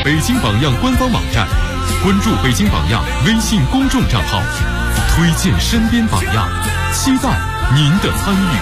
北京榜样官方网站，关注北京榜样微信公众账号，推荐身边榜样，期待您的参与。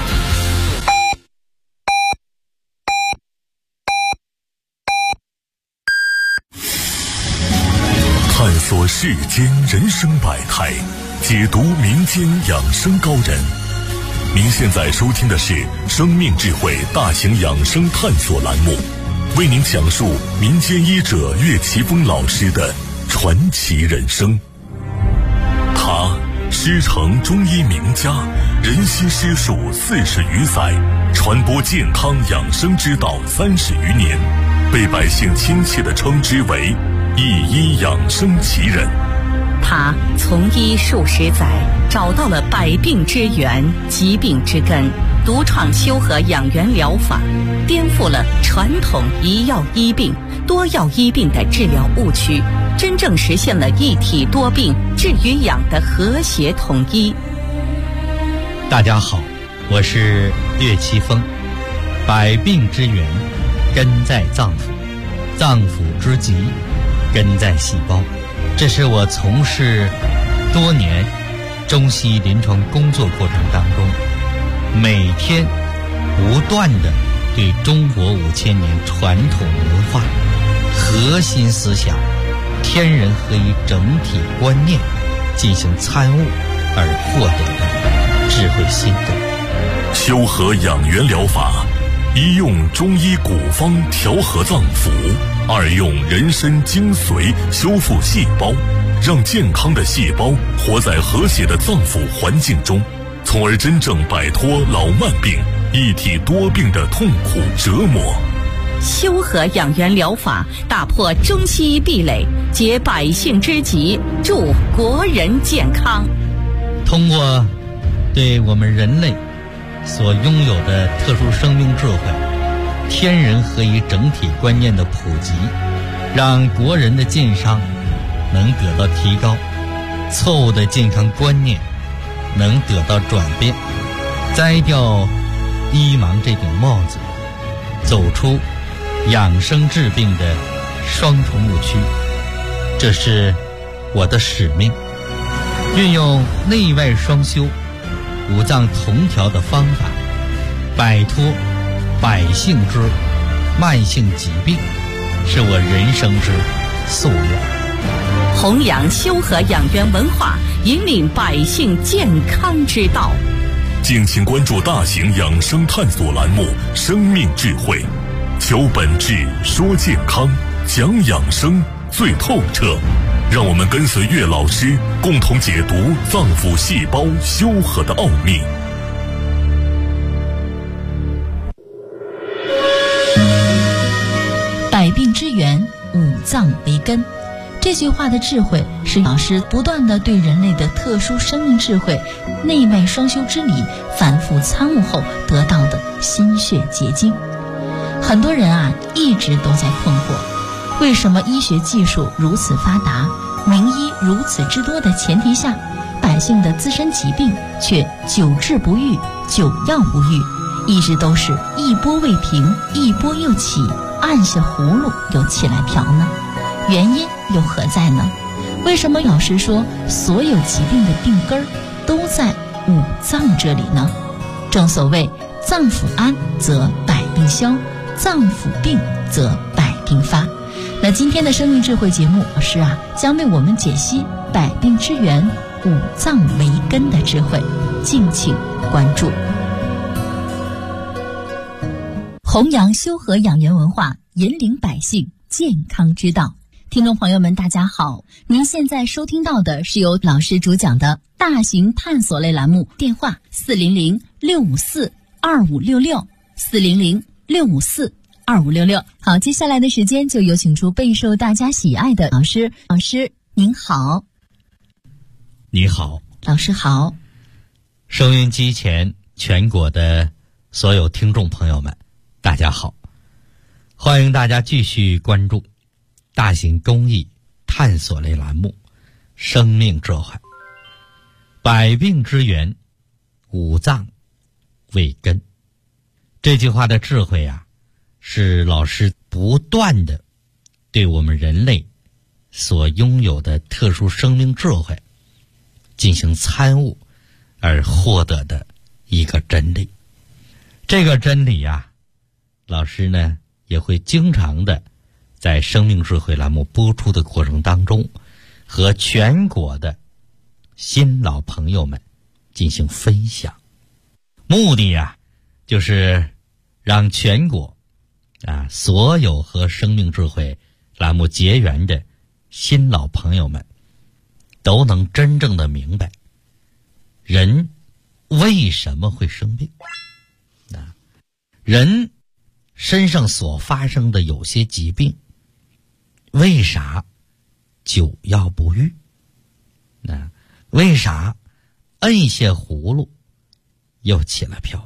探索世间人生百态，解读民间养生高人。您现在收听的是生命智慧大型养生探索栏目，为您讲述民间医者岳奇峰老师的传奇人生。他师承中医名家，人心师术40余载，传播健康养生之道30余年，被百姓亲切地称之为一医养生奇人。 他从医数十载，找到了百病之源、疾病之根，独创修和养元疗法，颠覆了传统一药医病、多药医病的治疗误区，真正实现了一体多病治与养的和谐统一。 大家好，我是岳奇峰。百病之源根在脏腑，脏腑之疾根在细胞。这是我从事多年中西医临床工作过程当中，每天不断地对中国5000年传统文化核心思想天人合一整体观念进行参悟而获得的智慧心得。 修和养元疗法，一用中医古方调和脏腑，二用人参精髓修复细胞，让健康的细胞活在和谐的脏腑环境中，从而真正摆脱老慢病、一体多病的痛苦折磨。 修和养元疗法打破中西医壁垒，解百姓之急，助国人健康。 通过对我们人类所拥有的特殊生命智慧、天人合一整体观念的普及，让国人的健康能得到提高，错误的健康观念能得到转变，摘掉医盲这顶帽子，走出养生治病的双重误区。这是我的使命，运用内外双修、五脏同调的方法，摆脱百姓之慢性疾病，是我人生之夙愿。 弘扬修和养元文化，引领百姓健康之道。 敬请关注大型养生探索栏目《生命智慧》，求本质，说健康，讲养生最透彻。让我们跟随岳老师，共同解读脏腑细胞修和的奥秘。 百病之源，五脏为根。这句话的智慧是老师不断地对人类的特殊生命智慧、内外双修之理反复参悟后得到的心血结晶。很多人一直都在困惑，为什么医学技术如此发达，名医如此之多的前提下，百姓的自身疾病却久治不愈、久药无愈，一直都是一波未平，一波又起，按下葫芦又起来瓢呢？原因又何在呢？为什么老师说所有疾病的病根都在五脏这里呢？正所谓脏腑安则百病消，脏腑病则百病发。那今天的生命智慧节目，老师将为我们解析百病之源、五脏为根的智慧，敬请关注。弘扬修和养元文化，引领百姓健康之道。听众朋友们大家好，您现在收听到的是由老师主讲的大型探索类栏目，电话400-654-2566 400-654-2566。好，接下来的时间就有请出备受大家喜爱的老师。老师您好。 你好。 老师好。 收音机前全国的所有听众朋友们大家好，欢迎大家继续关注大型公益探索类栏目《生命智慧》。百病之源，五脏为根。这句话的智慧是老师不断的对我们人类所拥有的特殊生命智慧进行参悟而获得的一个真理。这个真理啊，老师呢也会经常的在生命智慧栏目播出的过程当中，和全国的新老朋友们进行分享。目的啊，就是让全国所有和生命智慧栏目结缘的新老朋友们都能真正的明白人为什么会生病。人身上所发生的有些疾病，为啥久药不愈？为啥摁下葫芦又起了瓢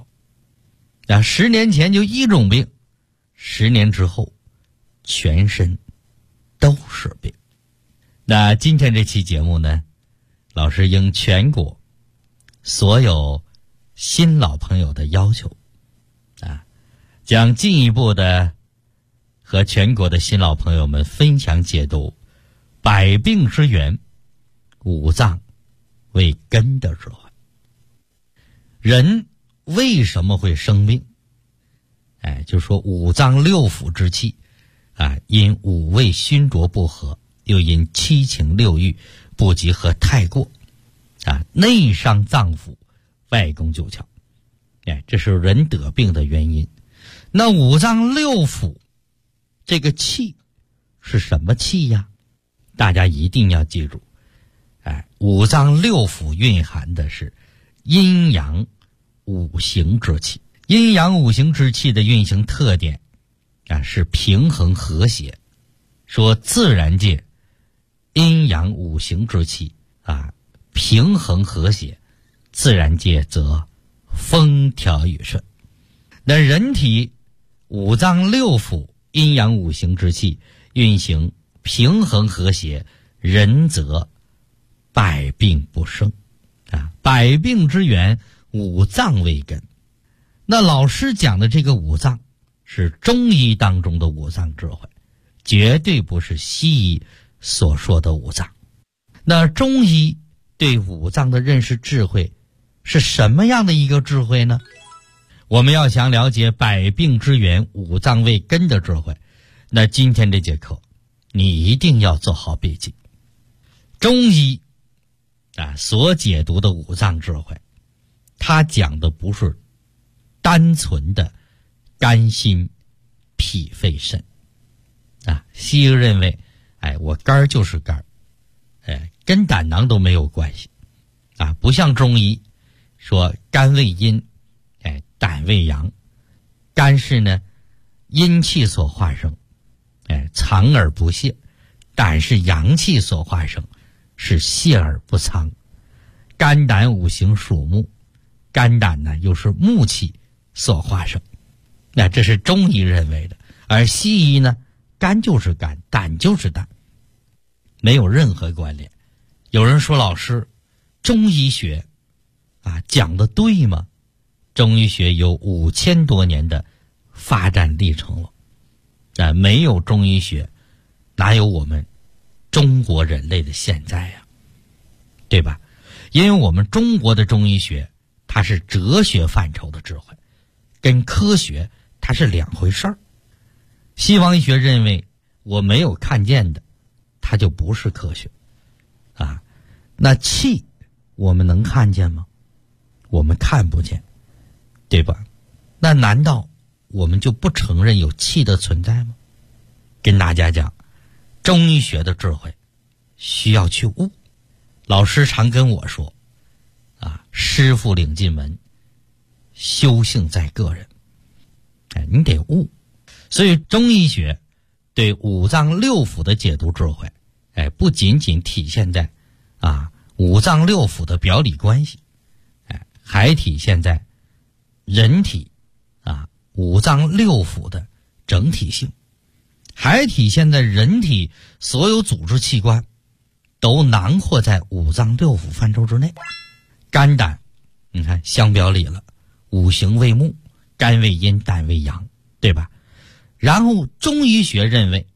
？10年前就一种病，10年之后全身都是病。那今天这期节目呢，老师应全国所有新老朋友的要求将进一步的和全国的新老朋友们分享解读百病之源，五脏为根的智慧。人为什么会生病？就说五脏六腑之气因五味熏浊不和，又因七情六欲不及和太过内伤脏腑，外攻九窍，这是人得病的原因。那五脏六腑这个气是什么气呀？大家一定要记住，五脏六腑蕴含的是阴阳五行之气。阴阳五行之气的运行特点是平衡和谐。说自然界阴阳五行之气平衡和谐，自然界则风调雨顺。那人体五脏六腑阴阳五行之气运行平衡和谐，人则百病不生百病之源，五脏为根。那老师讲的这个五脏是中医当中的五脏智慧，绝对不是西医所说的五脏。那中医对五脏的认识智慧是什么样的一个智慧呢？我们要想了解百病之源，五脏为根的智慧，那今天这节课你一定要做好笔记。中医所解读的五脏智慧，它讲的不是单纯的肝心脾肺肾西医认为我肝就是肝跟胆囊都没有关系不像中医说肝为阴胆为阳。肝是呢阴气所化生藏而不泄，胆是阳气所化生，是泄而不藏。肝胆五行属木，肝胆呢又是木气所化生，那这是中医认为的。而西医呢，肝就是肝，胆就是胆，没有任何关联。有人说老师，中医学讲的对吗？中医学有5000多年的发展历程了没有中医学哪有我们中国人类的现在呀，对吧？因为我们中国的中医学它是哲学范畴的智慧，跟科学它是两回事儿。西方医学认为我没有看见的它就不是科学那气我们能看见吗？我们看不见，对吧？那难道我们就不承认有气的存在吗？跟大家讲，中医学的智慧需要去悟。老师常跟我说师傅领进门，修行在个人你得悟。所以中医学对五脏六腑的解读智慧不仅仅体现在五脏六腑的表里关系还体现在人体五脏六腑的整体性，还体现在人体所有组织器官都囊括在五脏六腑范畴之内。肝胆你看相表里了，五行为木，肝为阴，胆为阳，对吧？然后中医学认为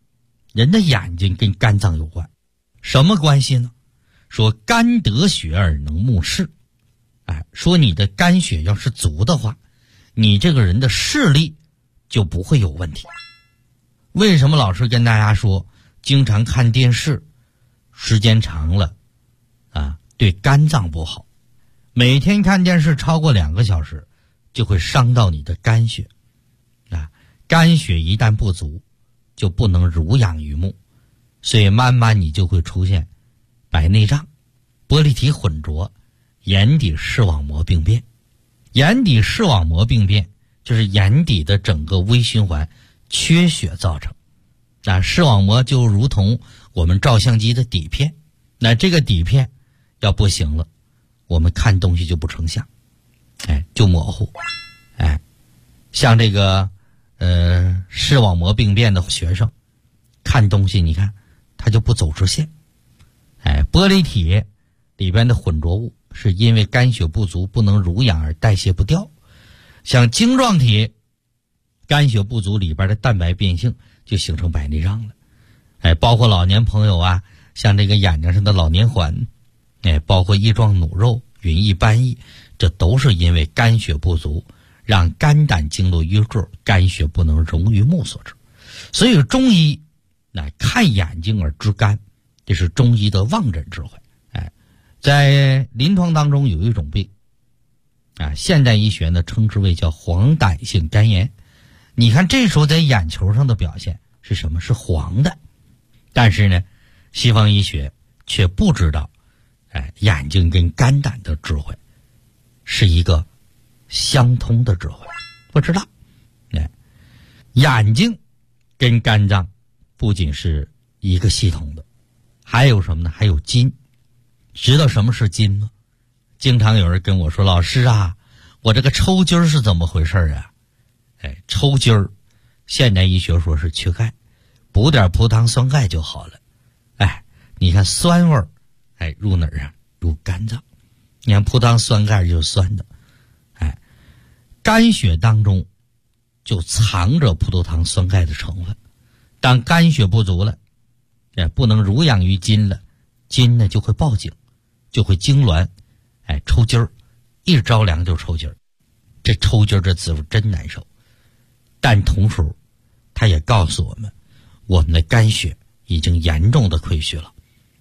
人的眼睛跟肝脏有关，什么关系呢？说肝得血而能目视，说你的肝血要是足的话，你这个人的视力就不会有问题。为什么老师跟大家说，经常看电视时间长了对肝脏不好，每天看电视超过2个小时就会伤到你的肝血肝血一旦不足就不能濡养于目，所以慢慢你就会出现白内障、玻璃体混浊、眼底视网膜病变。眼底视网膜病变就是眼底的整个微循环缺血造成。视网膜就如同我们照相机的底片，那这个底片要不行了，我们看东西就不成像，就模糊。像这个视网膜病变的学生看东西，你看他就不走直线。玻璃体里边的混浊物是因为肝血不足不能濡养而代谢不掉。像晶状体肝血不足里边的蛋白变性就形成白内障了。包括老年朋友像这个眼睛上的老年环，包括液状弩肉、云翳斑翳，这都是因为肝血不足让肝胆经络淤滞，肝血不能溶于目所致。所以中医看眼睛而知肝，这是中医的望诊智慧。在临床当中有一种病现代医学呢称之为叫黄疸性肝炎。你看这时候在眼球上的表现是什么？是黄的。但是呢西方医学却不知道眼睛跟肝胆的智慧是一个相通的智慧，不知道。眼睛跟肝脏不仅是一个系统的，还有什么呢？还有筋。知道什么是筋吗？经常有人跟我说，老师我这个抽筋是怎么回事啊？抽筋儿现代医学说是缺钙，补点葡萄酸钙就好了。你看酸味儿入哪儿入肝脏。你看葡萄酸钙就是酸的。肝血当中就藏着葡萄糖酸钙的成分。当肝血不足了，不能濡养于筋了，筋呢就会报警，就会痉挛，抽筋儿，一着凉就抽筋儿。这抽筋儿这滋味真难受。但同时它也告诉我们，我们的肝血已经严重的亏虚了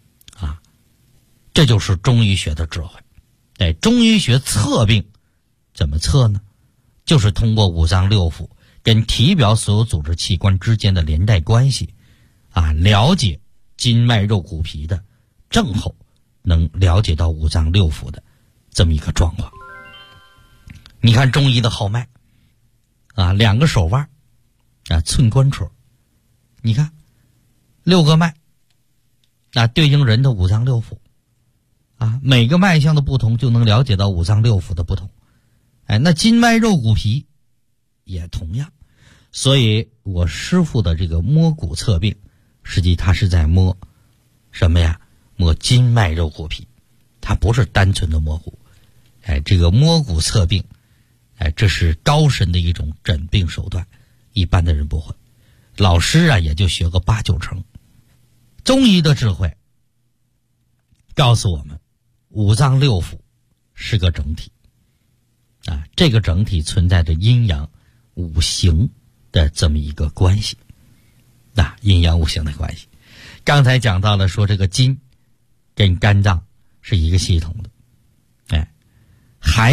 这就是中医学的智慧。中医学测病怎么测呢？就是通过五脏六腑跟体表所有组织器官之间的连带关系了解筋脉肉骨皮的症候，能了解到五脏六腑的这么一个状况。你看中医的号脉2个手腕寸关尺，你看6个脉对应人的五脏六腑每个脉象的不同就能了解到五脏六腑的不同。那筋脉肉骨皮也同样。所以我师父的这个摸骨测病，实际他是在摸什么呀？摸筋脉肉骨皮，他不是单纯的摸骨。这个摸骨测病这是高深的一种诊病手段，一般的人不会。老师也就学个8、9成。中医的智慧告诉我们，五脏六腑是个整体这个整体存在着阴阳五行的这么一个关系阴阳五行的关系。刚才讲到了说这个筋跟肝脏是一个系统的还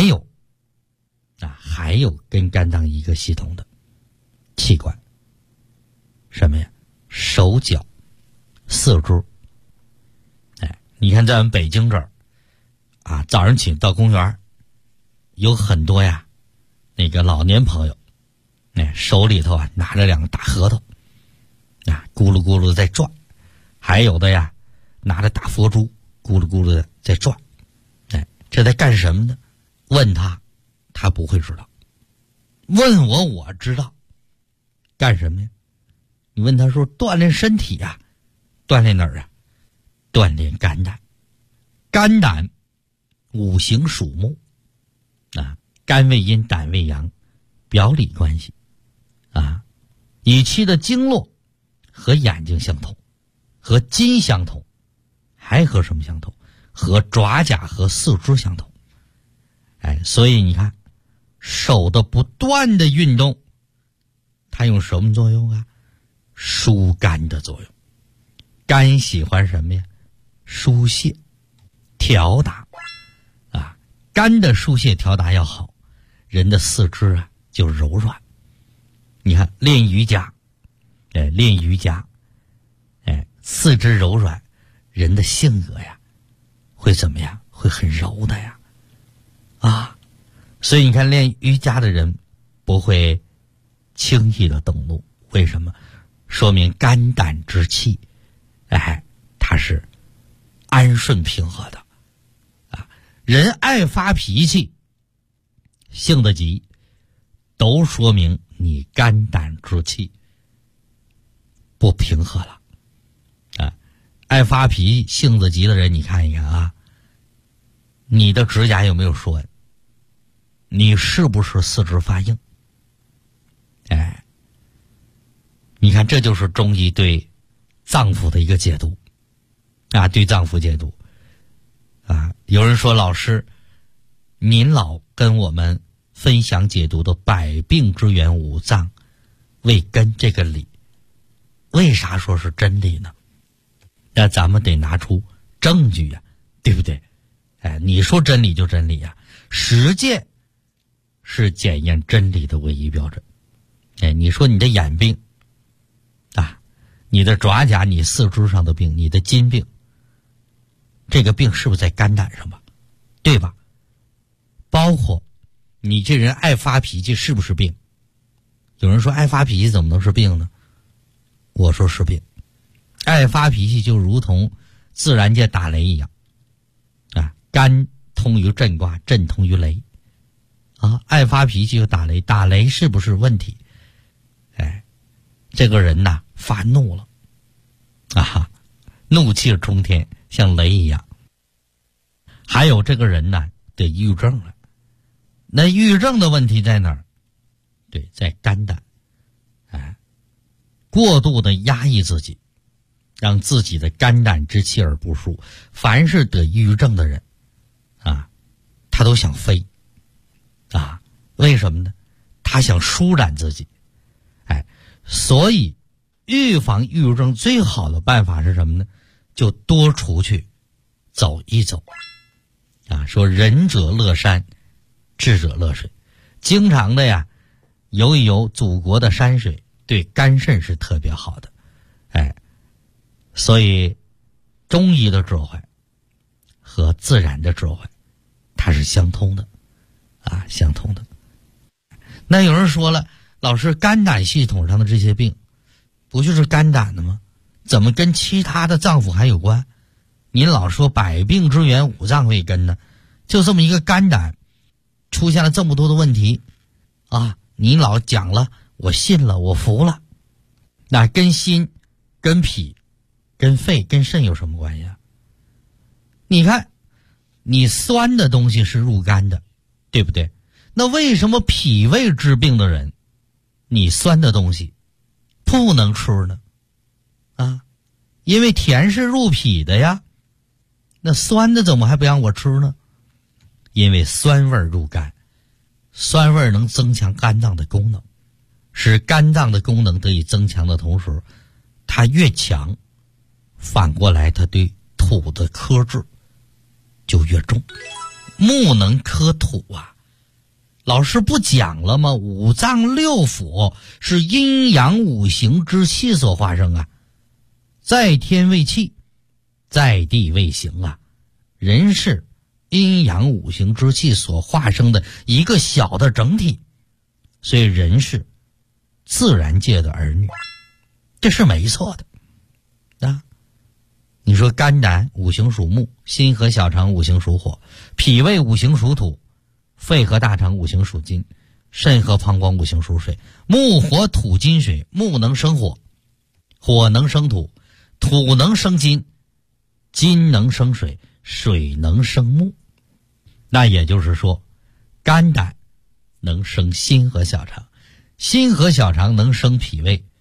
有跟肝脏一个系统的器官，什么呀？手脚四肢。你看在我们北京这儿早上起到公园有很多那个老年朋友手里头拿着2个大核桃咕噜咕噜在转，还有的拿着大佛珠咕噜咕噜的在转。这在干什么呢？问他不会知道，问我知道。干什么呀？你问他说锻炼身体锻炼哪儿锻炼肝胆。肝胆五行属木肝为阴，胆为阳，表里关系以其的经络和眼睛相同，和筋相同，还和什么相同？和爪甲和四肢相同。所以你看，手的不断的运动，它用什么作用啊？疏肝的作用。肝喜欢什么呀？疏泄调达啊，肝的疏泄调达要好，人的四肢啊就柔软。你看练瑜伽，四肢柔软，人的性格呀会怎么样？会很柔的呀所以你看练瑜伽的人不会轻易的动怒，为什么？说明肝胆之气它是安顺平和的人爱发脾气，性子急，都说明你肝胆之气不平和了爱发脾气性子急的人，你看一看你的指甲有没有说纹？你是不是四肢发硬？你看这就是中医对脏腑的一个解读对脏腑解读有人说，老师您老跟我们分享解读的百病之源五脏为根这个理，为啥说是真理呢？那咱们得拿出证据对不对？你说真理就真理实践是检验真理的唯一标准。你说你的眼病你的爪甲，你四肢上的病，你的筋病，这个病是不是在肝胆上吧？对吧？包括你这人爱发脾气是不是病？有人说爱发脾气怎么能是病呢？我说是病。爱发脾气就如同自然界打雷一样肝通于震卦，震通于雷爱发脾气就打雷，打雷是不是问题？这个人发怒了怒气冲天，像雷一样。还有这个人得抑郁症了。那抑郁症的问题在哪儿？对，在肝胆过度的压抑自己，让自己的肝胆之气而不舒。凡是得抑郁症的人他都想飞为什么呢？他想舒展自己所以预防抑郁症最好的办法是什么呢？就多出去走一走说仁者乐山，智者乐水。经常的游一游祖国的山水，对肝肾是特别好的所以中医的智慧和自然的智慧它是相通的相通的。那有人说了，老师肝胆系统上的这些病不就是肝胆的吗？怎么跟其他的脏腑还有关？您老说百病之源五脏为根呢，就这么一个肝胆出现了这么多的问题您老讲了，我信了，我服了。那跟心跟脾跟肺跟肾有什么关系你看你酸的东西是入肝的，对不对？那为什么脾胃治病的人你酸的东西不能吃呢因为甜是入脾的呀，那酸的怎么还不让我吃呢？因为酸味入肝，酸味能增强肝脏的功能，使肝脏的功能得以增强的同时，它越强，反过来它对土的克制就越重。木能克土老师不讲了吗？五脏六腑是阴阳五行之气所化生在天为气，在地为形人是阴阳五行之气所化生的一个小的整体，所以人是自然界的儿女，这是没错的你说肝胆五行属木，心和小肠五行属火，脾胃五行属土，肺和大肠五行属金，肾和膀胱五行属水。木火土金水，木能生火，火能生土，土能生金，金能生水，水能生木。那也就是说，肝胆能生心和小肠，心和小肠能生脾胃，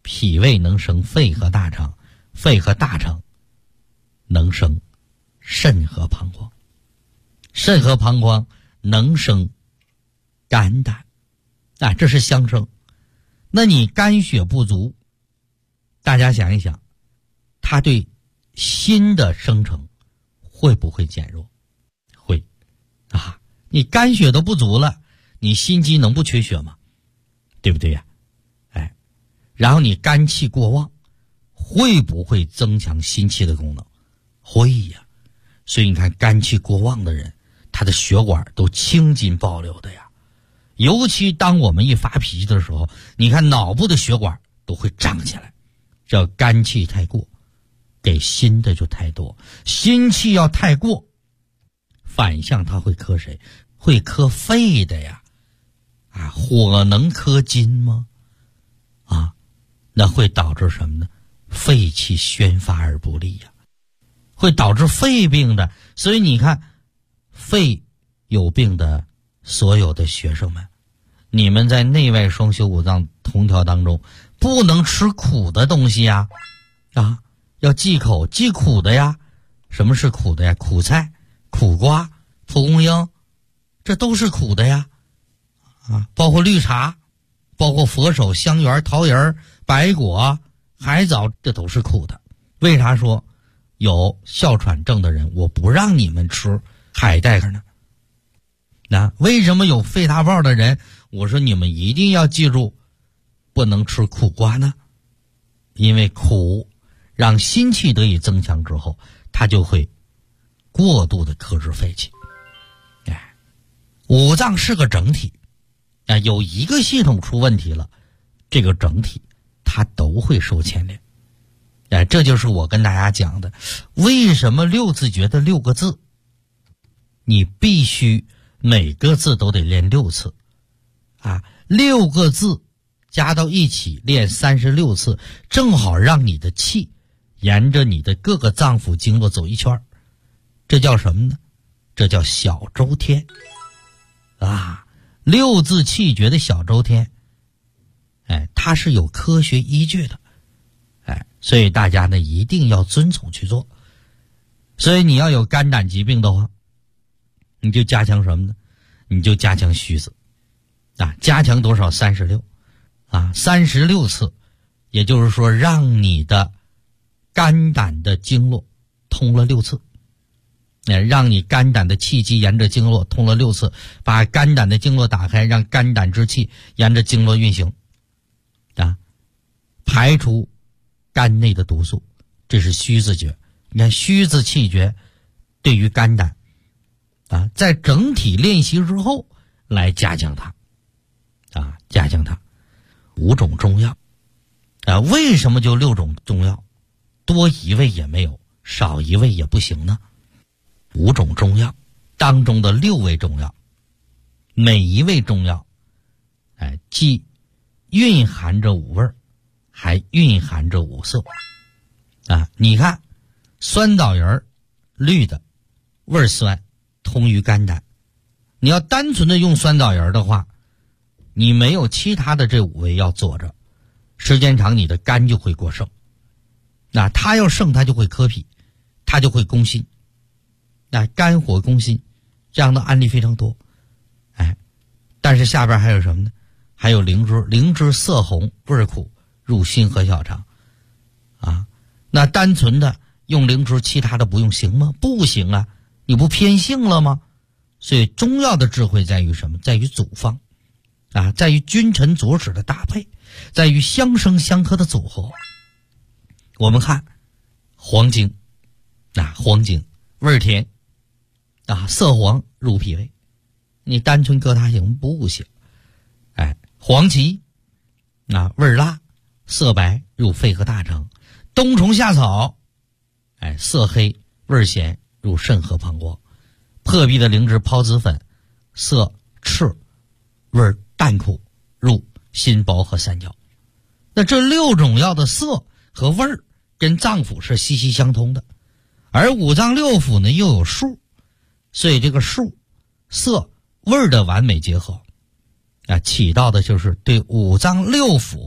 脾胃能生肺和大肠，肺和大肠能生肾和膀胱，肾和膀胱能生肝胆啊，这是相生。那你肝血不足，大家想一想，它对心的生成会不会减弱？会啊，你肝血都不足了，你心肌能不缺血吗？对不对呀？哎，然后你肝气过旺，会不会增强心气的功能？会呀。所以你看肝气过旺的人，他的血管都青筋暴流的呀。尤其当我们一发脾气的时候，你看脑部的血管都会胀起来，这肝气太过，给心的就太多。心气要太过，反向它会克谁？会克肺的呀。啊，火能克金吗？啊，那会导致什么呢？肺气宣发而不利呀，会导致肺病的。所以你看，肺有病的所有的学生们，你们在内外双修五脏同调当中，不能吃苦的东西呀，啊，要忌口，忌苦的呀。什么是苦的呀？苦菜、苦瓜、蒲公英，这都是苦的呀。啊，包括绿茶，包括佛手、香橼、桃仁、白果、海藻，这都是苦的。为啥说有哮喘症的人我不让你们吃海带呢？那为什么有肺大泡的人我说你们一定要记住不能吃苦瓜呢？因为苦让心气得以增强之后，它就会过度的克制肺气。哎，五脏是个整体，有一个系统出问题了，这个整体它都会受牵连。哎，这就是我跟大家讲的，为什么六字诀的6个字，你必须每个字都得练6次啊，6个字加到一起练36次，正好让你的气沿着你的各个脏腑经络走一圈。这叫什么呢？这叫小周天啊，6字气诀的小周天，哎，它是有科学依据的。哎，所以大家呢一定要遵从去做。所以你要有肝胆疾病的话，你就加强什么呢？你就加强虚子啊，加强多少？36啊，36次，也就是说让你的肝胆的经络通了6次，让你肝胆的气机沿着经络通了6次，把肝胆的经络打开，让肝胆之气沿着经络运行啊，排除肝内的毒素，这是虚字诀。你看虚字气诀对于肝胆啊，在整体练习之后来加强它啊，加强它。5种中药啊，为什么就6种中药？多一味也没有，少一味也不行呢。5种中药当中的6味中药，每一味中药哎，既蕴含着5味，还蕴含着5色啊！你看酸枣仁绿的，味酸，通于肝胆。你要单纯的用酸枣仁的话，你没有其他的这5味药佐着，时间长你的肝就会过盛。那它要盛，它就会克脾，它就会攻心。那肝火攻心，这样的案例非常多。哎，但是下边还有什么呢？还有灵芝，灵芝色红，味苦，入心和小肠啊。那单纯的用灵芝，其他的不用行吗？不行啊，你不偏性了吗？所以中药的智慧在于什么？在于组方啊，在于君臣佐使的搭配，在于相生相克的组合。我们看黄精啊，黄精味甜啊，色黄，入脾胃。你单纯搁它行不行？哎，黄芪啊，味辣，色白，入肺和大肠。冬虫夏草，哎，色黑，味咸，入肾和膀胱。破壁的灵芝孢子粉，色赤，味淡苦，入心包和三焦。那这6种药的色和味儿跟脏腑是息息相通的，而5脏6腑呢又有数，所以这个数、色、味儿的完美结合啊，起到的就是对5脏6腑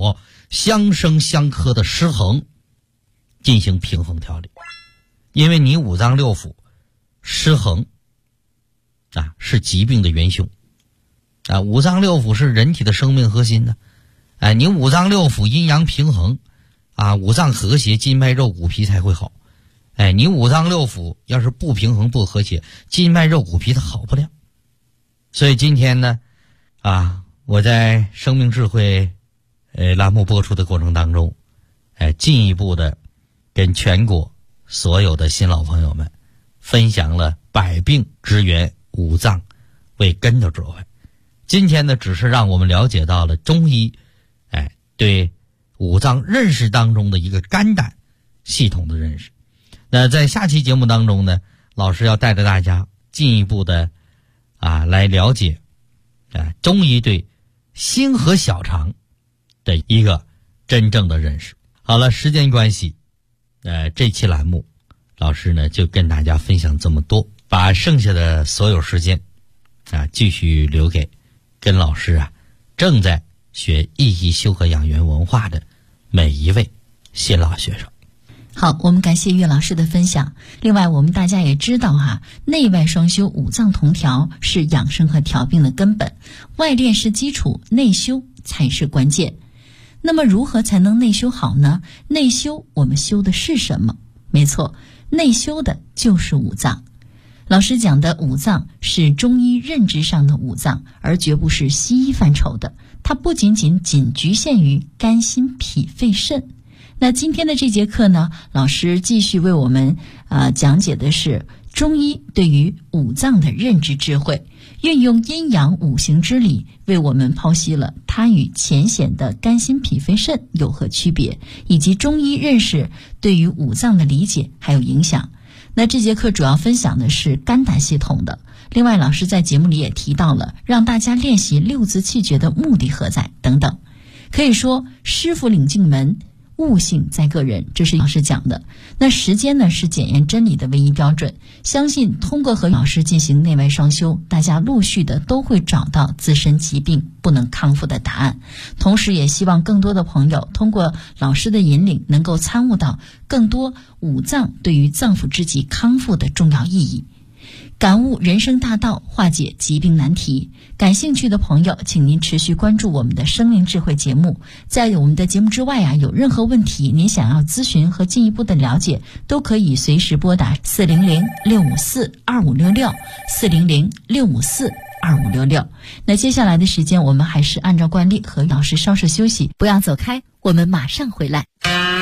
相生相克的失衡进行平衡调理。因为你五脏六腑失衡是疾病的元凶五脏六腑是人体的生命核心呢。你五脏六腑阴阳平衡五脏和谐，筋脉肉骨皮才会好。你五脏六腑要是不平衡不和谐，筋脉肉骨皮它好不了。所以今天呢我在生命智慧栏目播出的过程当中进一步的跟全国所有的新老朋友们分享了百病之源五脏为根的智慧。今天呢只是让我们了解到了中医对五脏认识当中的一个肝胆系统的认识。那在下期节目当中呢，老师要带着大家进一步的来了解中医对心和小肠的一个真正的认识。好了，时间关系这期栏目老师呢就跟大家分享这么多，把剩下的所有时间继续留给跟老师正在学意义修和养元文化的每一位新老学生。 好，我们感谢岳老师的分享。另外我们大家也知道内外双修，五脏同调是养生和调病的根本，外练是基础，内修才是关键。那么如何才能内修好呢？内修我们修的是什么？没错，内修的就是五脏。老师讲的五脏是中医认知上的五脏，而绝不是西医范畴的，它不仅局限于肝心脾肺肾。那今天的这节课呢，老师继续为我们讲解的是中医对于五脏的认知智慧，运用阴阳五行之理，为我们剖析了它与浅显的肝心脾肺肾有何区别，以及中医认识对于五脏的理解还有影响。那这节课主要分享的是肝胆系统的。另外老师在节目里也提到了让大家练习六字气诀的目的何在等等。可以说师傅领进门，悟性在个人，这是老师讲的。那时间呢是检验真理的唯一标准，相信通过和老师进行内外双修，大家陆续的都会找到自身疾病不能康复的答案。同时也希望更多的朋友通过老师的引领，能够参悟到更多五脏对于脏腑之疾康复的重要意义，感悟人生大道，化解疾病难题。感兴趣的朋友请您持续关注我们的生命智慧节目。在我们的节目之外有任何问题您想要咨询和进一步的了解，都可以随时拨打400-654-2566 400-654-2566。那接下来的时间我们还是按照惯例和老师稍事休息，不要走开，我们马上回来。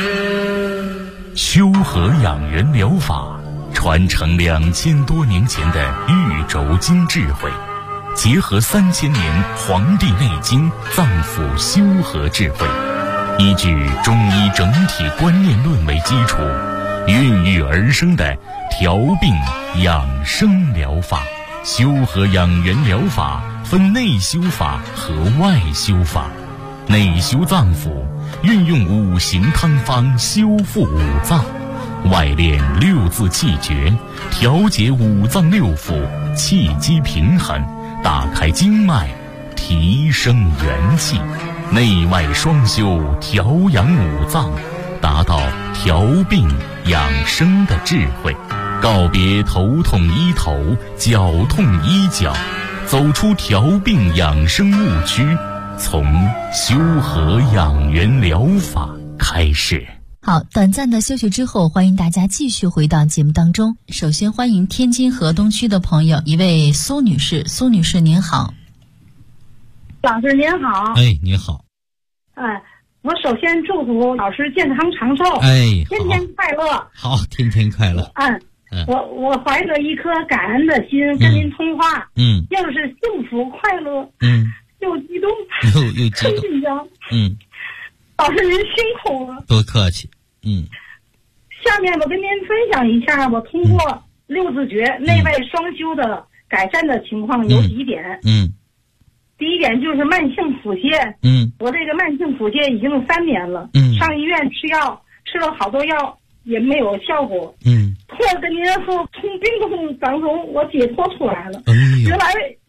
修和养元疗法传承2000多年前的玉轴经智慧，结合3000年《黄帝内经》脏腑修和智慧，依据中医整体观念论为基础，孕育而生的调病养生疗法。修和养元疗法分内修法和外修法。内修脏腑，运用五行汤方修复五脏；外练六字气诀，调节五脏六腑，气机平衡，打开经脉，提升元气。内外双修，调养五脏，达到调病养生的智慧。告别头痛医头，脚痛医脚，走出调病养生误区，从修和养元疗法开始。 好，短暂的休息之后，欢迎大家继续回到节目当中。首先欢迎天津河东区的朋友，一位苏女士。苏女士您好。 老师您好。 您好。 我首先祝福老师健康长寿，天天快乐。 好，天天快乐。 我怀着一颗感恩的心跟您通话，又是幸福快乐，又激动，又激动， 很紧张。老师您辛苦了。 多客气。 下面我跟您分享一下我通过六字诀内外双修的改善的情况有几点。第一点就是慢性腹泻。我这个慢性腹泻已经3年了。上医院吃药，吃了好多药也没有效果。通过跟您说从病痛当中我解脱出来了。原来一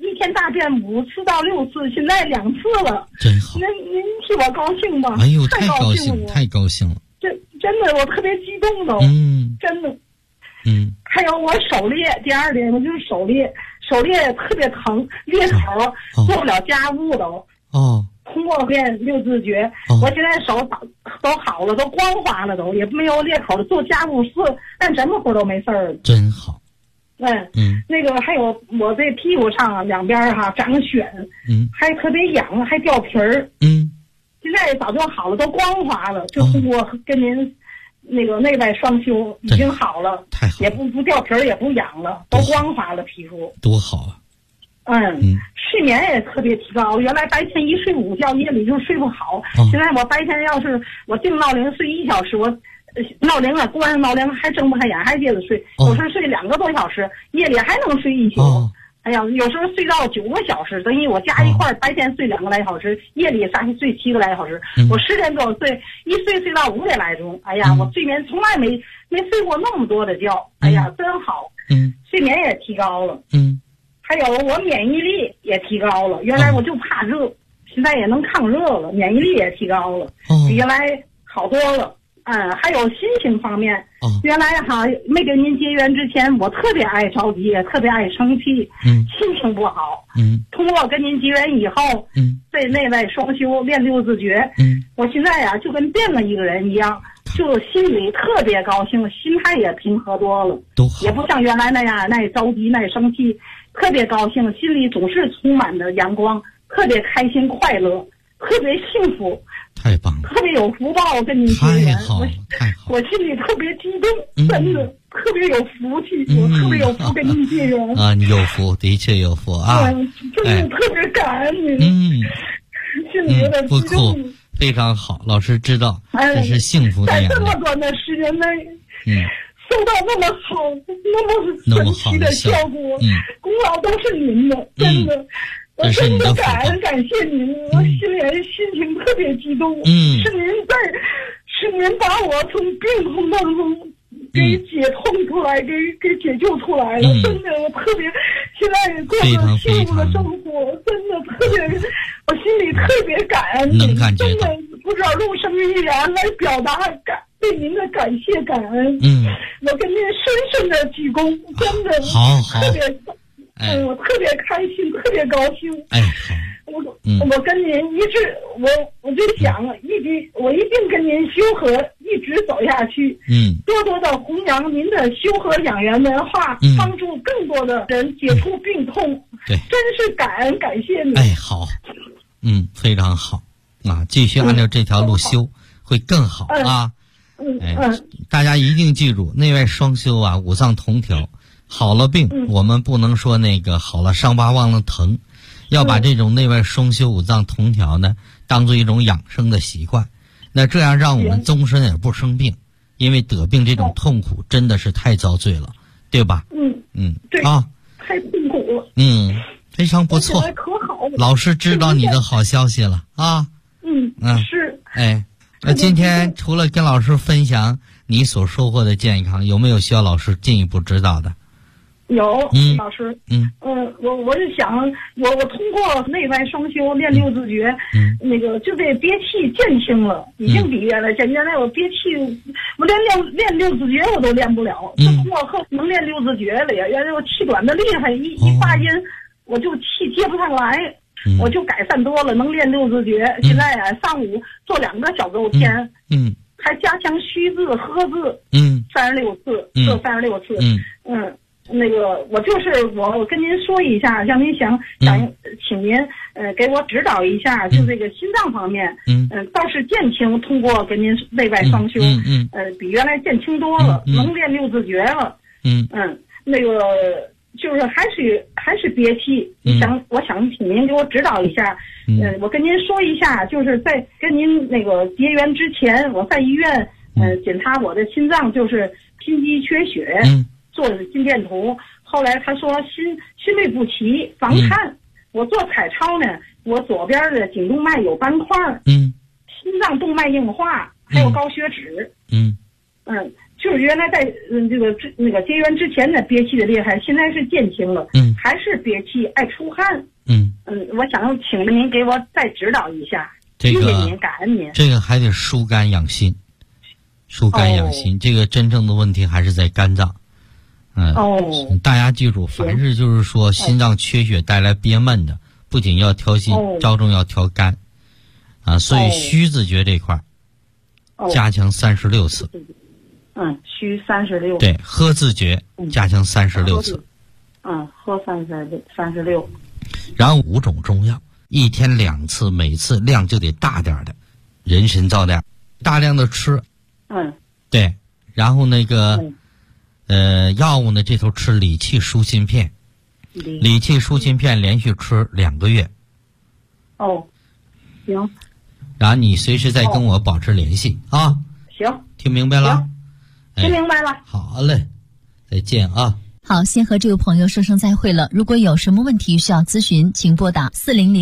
一天大便5次到6次，现在2次了。 真好。 您替我高兴吧？ 哎呦，太高兴，太高兴了。 真的，我特别激动都。真的。还有我手裂，第2点我就是手裂特别疼，裂口做不了家务都。通过练六字诀，我现在手都好了，都光滑了，都也没有裂口了，做家务事干什么活都没事儿。 真好。 那个还有我这屁股上2边长癣，还特别痒，还掉皮儿。现在早就好了，都光滑了，就通过跟您那个内外双修已经好了， 太好了， 也不掉皮儿，也不痒了，都光滑了皮肤， 多好啊！ 睡眠也特别提高，原来白天一睡午觉，夜里就睡不好。现在我白天要是我定闹铃睡1小时，我闹铃了关上闹铃还睁不开眼，还接着睡，有时候睡2个多小时，夜里还能睡1宿。哎呀，有时候睡到9个小时，等于我加一块白天睡2个来小时，夜里才睡7个来小时。我10点多睡，一睡到5点来钟。哎呀，我睡眠从来没睡过那么多的觉。哎呀，真好。睡眠也提高了。还有我免疫力也提高了，原来我就怕热，现在也能抗热了，免疫力也提高了，比原来好多了。还有心情方面，原来没跟您结缘之前，我特别爱着急，也特别爱生气，心情不好。通过跟您结缘以后，在内外双修练六字诀，我现在就跟变了一个人一样，就心里特别高兴，心态也平和多了，也不像原来那样那着急那生气，特别高兴，心里总是充满着阳光，特别开心快乐，特别幸福。 太棒了， 特别有福报，我跟您结缘，我心里特别激动，真的特别有福气，我特别有福跟您结缘你有福，的确有福啊！ 真的特别感恩您，心里有点激动。 非常好，老师知道这是幸福的眼泪。 在这么短的时间内，收到那么好、那么神奇的效果，功劳都是您的，真的。我真的感谢您，我心情特别激动。是您把我从病痛当中给解痛出来，给解救出来了。真的，我特别现在过着幸福的生活，真的特别，我心里特别感恩您，真的不知道用什么语言来表达对您的感谢感恩。我跟您深深的鞠躬，真的特别。我特别开心，特别高兴。我跟您一直，我就想，我一定跟您修和一直走下去。多多的弘扬您的修和养元文化，帮助更多的人解除病痛。对，真是感谢您。 好，非常好继续按照这条路修，会更好啊。大家一定记住，内外双修五脏同调。好了病，我们不能说那个好了伤疤忘了疼，要把这种内外双修五脏同调呢，当做一种养生的习惯。那这样让我们终身也不生病，因为得病这种痛苦真的是太遭罪了，对吧？ 对太痛苦了。 非常不错。老师知道你的好消息了是。 那今天除了跟老师分享你所收获的健康，有没有需要老师进一步指导的？ 有，老师，我是想，我通过内外双修练六字诀，那个就这憋气减轻了，已经比原来减。原来我憋气，我练六字诀我都练不了，就通过后能练六字诀了呀。原来我气短的厉害，一发音我就气接不上来，我就改善多了，能练六字诀。现在上午做2个小周天，还加强虚字、喝字，36次，做36次，那个我跟您说一下，让您想请您给我指导一下，就这个心脏方面，倒是减轻，通过跟您内外双修，比原来减轻多了，能练六字诀了，那个就是还是憋气，我想请您给我指导一下，我跟您说一下，就是在跟您那个结缘之前，我在医院检查我的心脏，就是心肌缺血。做的心电图，后来他说心律不齐，房颤。我做彩超呢，我左边的颈动脉有斑块，心脏动脉硬化，还有高血脂。就是原来在这个那个结缘之前的憋气的厉害，现在是减轻了， 还是憋气爱出汗。我想请着您给我再指导一下。谢谢您，感恩您。 这个还得疏肝养心，疏肝养心。这个真正的问题还是在肝脏。大家记住，凡是就是说心脏缺血带来憋闷的，不仅要调心，着重要调肝。所以虚字诀这块加强36次。 虚36。 对，喝字诀加强36次。 喝36。 然后5种中药，一天2次，每次量就得大点的，人参皂量，大量的吃。对，然后那个药物呢，这头吃理气舒心片，理气舒心片连续吃2个月。 行。 然后你随时再跟我保持联系啊。 行。 听明白了？ 听明白了。 好嘞，再见啊。 好，先和这位朋友说声再会了。如果有什么问题需要咨询，请拨打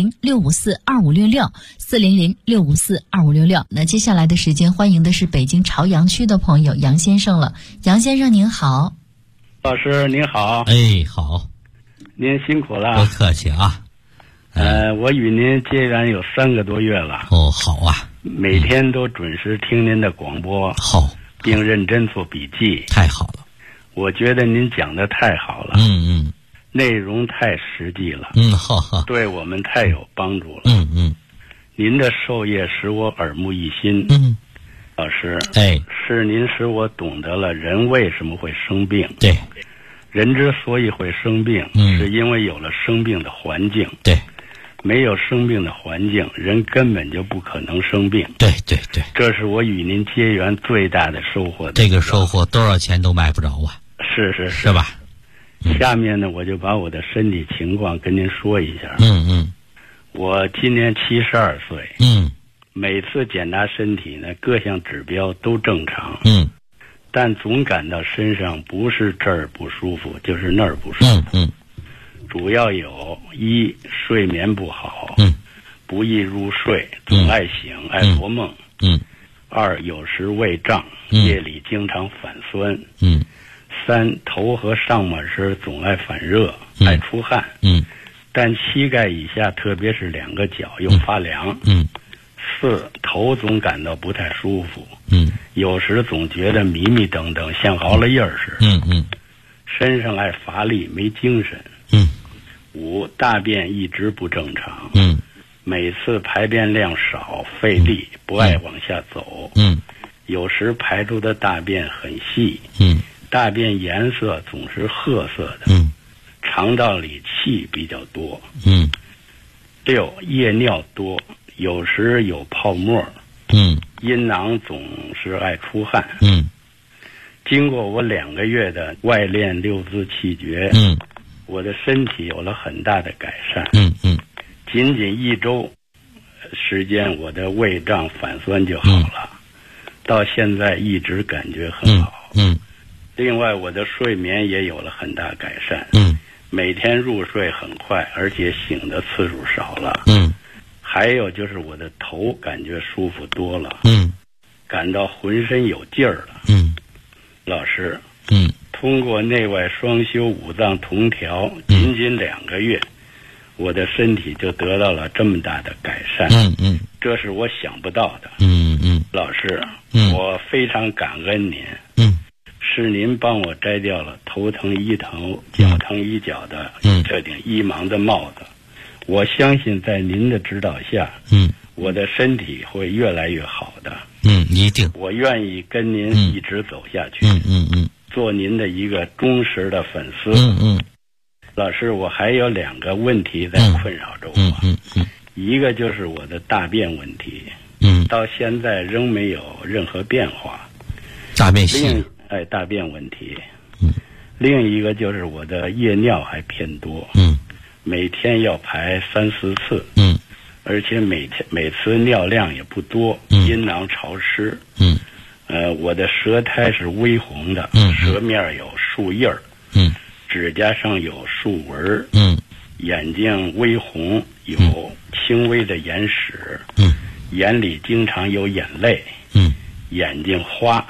400-654-2566，400-654-2566。那接下来的时间，欢迎的是北京朝阳区的朋友杨先生了。杨先生您好。 老师您好。 好。 您辛苦了。 不客气啊。 我与您结缘有3个多月了。 好啊。 每天都准时听您的广播。 好。 并认真做笔记。 太好了。 我觉得您讲的太好了。内容太实际了。 好。 对我们太有帮助了。您的授业使我耳目一新。老师。是您使我懂得了人为什么会生病。 对。 人之所以会生病，是因为有了生病的环境。 对。 没有生病的环境，人根本就不可能生病。 对。 这是我与您结缘最大的收获。 这个收获多少钱都买不着啊。是吧？ 下面呢，我就把我的身体情况跟您说一下。我今年72岁。每次检查身体呢，各项指标都正常。但总感到身上不是这儿不舒服，就是那儿不舒服。主要有1睡眠不好，不易入睡，总爱醒，爱做梦。2有时胃胀，夜里经常反酸。3头和上半身总爱反热，爱出汗。但膝盖以下，特别是2个脚又发凉。4头总感到不太舒服。有时总觉得迷迷瞪瞪，像熬了夜似的。身上爱乏力，没精神。5大便一直不正常。每次排便量少，费力，不爱往下走。有时排出的大便很细。大便颜色总是褐色的。肠道里气比较多。6夜尿多，有时有泡沫。阴囊总是爱出汗。经过我2个月的外练6字气诀，我的身体有了很大的改善。仅仅1周时间，我的胃胀反酸就好了。到现在一直感觉很好。另外，我的睡眠也有了很大改善。每天入睡很快，而且醒的次数少了。还有就是我的头感觉舒服多了。感到浑身有劲儿了。老师。通过内外双修5脏同调，仅仅2个月，我的身体就得到了这么大的改善。这是我想不到的。老师，我非常感恩您。是您帮我摘掉了头疼医头，脚疼医脚的这顶医盲的帽子。我相信在您的指导下，我的身体会越来越好的。一定。我愿意跟您一直走下去。做您的一个忠实的粉丝。老师，我还有2个问题在困扰着我。一个就是我的大便问题。到现在仍没有任何变化。 大便细。 大便问题。另一个就是我的夜尿还偏多。每天要排3-4次。而且每次尿量也不多。阴囊潮湿。我的舌苔是微红的。舌面有树印儿。指甲上有竖纹。眼睛微红，有轻微的眼屎。眼里经常有眼泪。眼睛花。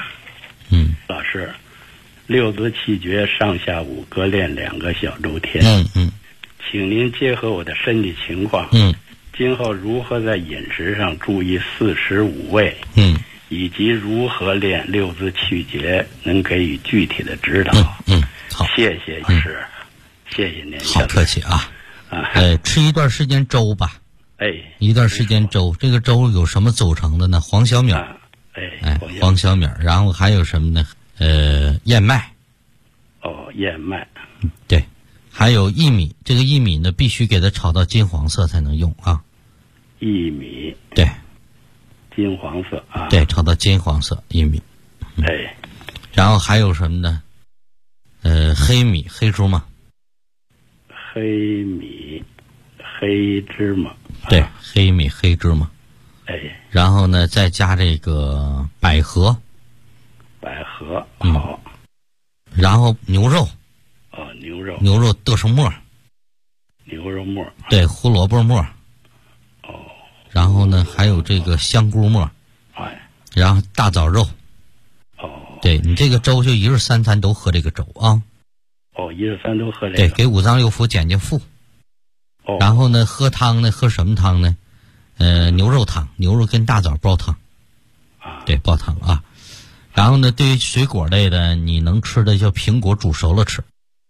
老师，6字气诀上下5个练2个小周天。 请您结合我的身体情况，今后如何在饮食上注意四时五味，以及如何练六字气诀，能给予具体的指导。 好， 谢谢医师，谢谢您。 好，客气啊。吃一段时间粥吧。一段时间粥，这个粥有什么组成的呢？黄小米，黄小米，然后还有什么呢？燕麦。 燕麦。 对，还有薏米，这个薏米呢必须给它炒到金黄色才能用啊。 薏米。 对。 金黄色啊。 对，炒到金黄色薏米。然后还有什么呢？黑米、黑芝麻。 黑米、黑芝麻。 对，黑米、黑芝麻。然后呢，再加这个百合。 百合好。 然后牛肉。牛肉剁成末。 牛肉末。 对，胡萝卜末。然后呢，还有这个香菇末。然后大枣肉。对，你这个粥就一日三餐都喝这个粥啊。 一日三都喝这个。 对，给五脏六腑减减负。然后呢，喝汤呢，喝什么汤呢？牛肉汤，牛肉跟大枣煲汤。对，煲汤啊。然后呢，对于水果类的，你能吃的就苹果煮熟了吃。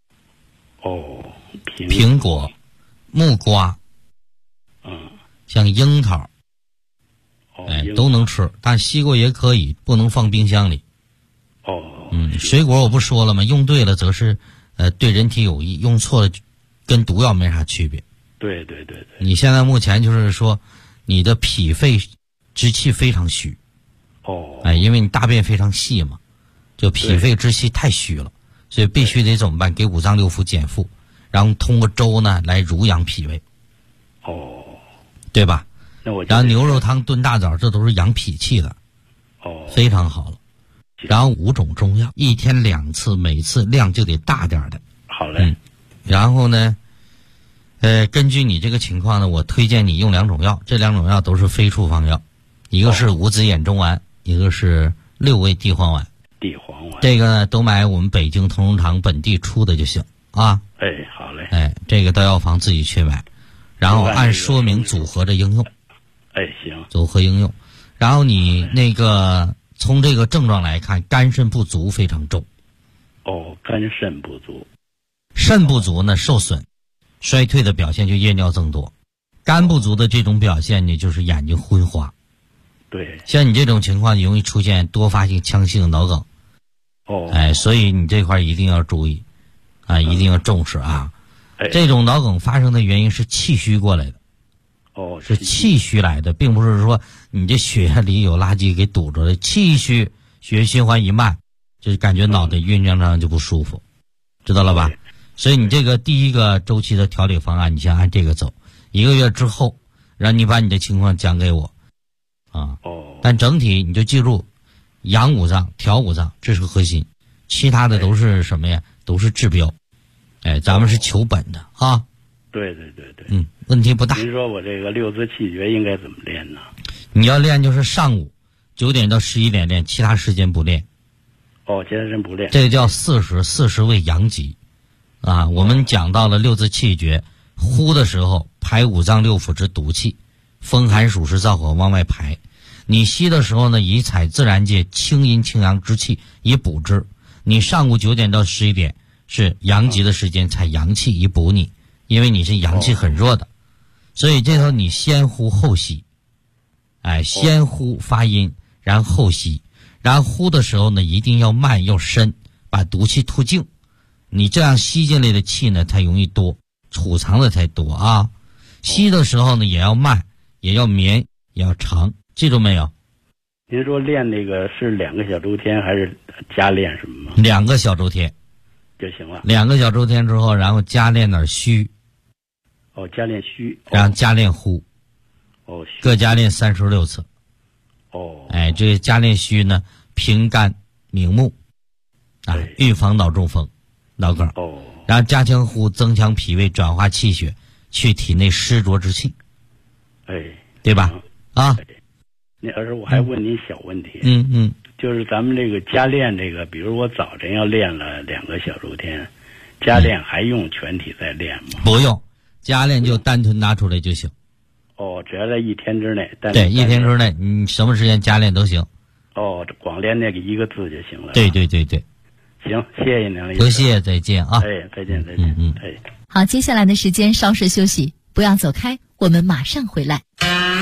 苹果、木瓜，像樱桃，都能吃，但西瓜也可以，不能放冰箱里。水果我不说了吗？用对了则是对人体有益，用错了跟毒药没啥区别。 对。 你现在目前就是说，你的脾肺之气非常虚。因为你大便非常细嘛，就脾肺之气太虚了，所以必须得怎么办？给五脏六腑减负，然后通过粥呢来濡养脾胃。对吧？然后牛肉汤炖大枣，这都是养脾气的。非常好了。然后5种中药，1天2次，每次量就得大点的。 好嘞。 然后呢，根据你这个情况呢，我推荐你用2种药，这2种药都是非处方药，一个是五子衍中丸，一个是6味地黄丸。这个呢，都买我们北京同仁堂本地出的就行啊。 好嘞。 这个到药房自己去买，然后按说明组合着应用。 行。 组合应用，然后你那个从这个症状来看，肝肾不足非常重。 肝肾不足。 肾不足呢，受损、衰退的表现就夜尿增多。肝不足的这种表现呢，就是眼睛昏花。 对。 像你这种情况，容易出现多发性腔性脑梗。所以你这块一定要注意啊，一定要重视啊。这种脑梗发生的原因是气虚过来的。是气虚来的，并不是说你这血液里有垃圾给堵着了。气虚，血液循环一慢，就感觉脑袋晕胀胀就不舒服，知道了吧？所以你这个第一个周期的调理方案，你先按这个走，1个月之后，让你把你的情况讲给我啊。但整体你就记住，养五脏、调五脏，这是核心，其他的都是什么呀？都是治标。咱们是求本的啊。 对。 问题不大。 您说我这个六字气诀应该怎么练呢？ 你要练就是上午9点到11点练，其他时间不练。 其他时间不练。 这个叫40为阳极啊。我们讲到了六字气诀，呼的时候排五脏六腑之毒气，风寒暑湿燥火往外排。你吸的时候呢，以采自然界清阴清阳之气以补之。你上午9点到11点是阳极的时间，采阳气以补你，因为你是阳气很弱的。所以这时候你先呼后吸，先呼发音，然后后吸，然后呼的时候呢，一定要慢要深，把毒气吐净。你这样吸进来的气呢，才容易多，储藏的才多啊。吸的时候呢，也要慢，也要绵，也要长，记住没有？ 您说练那个是2个小周天，还是加练什么吗 ？2个小周天就行了。 2个小周天之后，然后加练点虚。 加练虚， 然后加练呼，各加练36次。这个加练虚呢，平肝明目，预防脑中风、脑梗。然后加强呼，增强脾胃，转化气血，去体内湿浊之气。对吧？ 那儿我还问您小问题。就是咱们这个加练这个，比如我早晨要练了2个小周天，加练还用全体再练吗？ 不用。 夹链就单纯拿出来就行。 哦，只要在1天之内。 对，1天之内，你什么时间夹链都行。 哦，这光连那个1个字就行了。 对对对对。 行，谢谢梁医生。 不谢，再见啊。 哎，再见再见。哎。 好，接下来的时间稍事休息，不要走开，我们马上回来。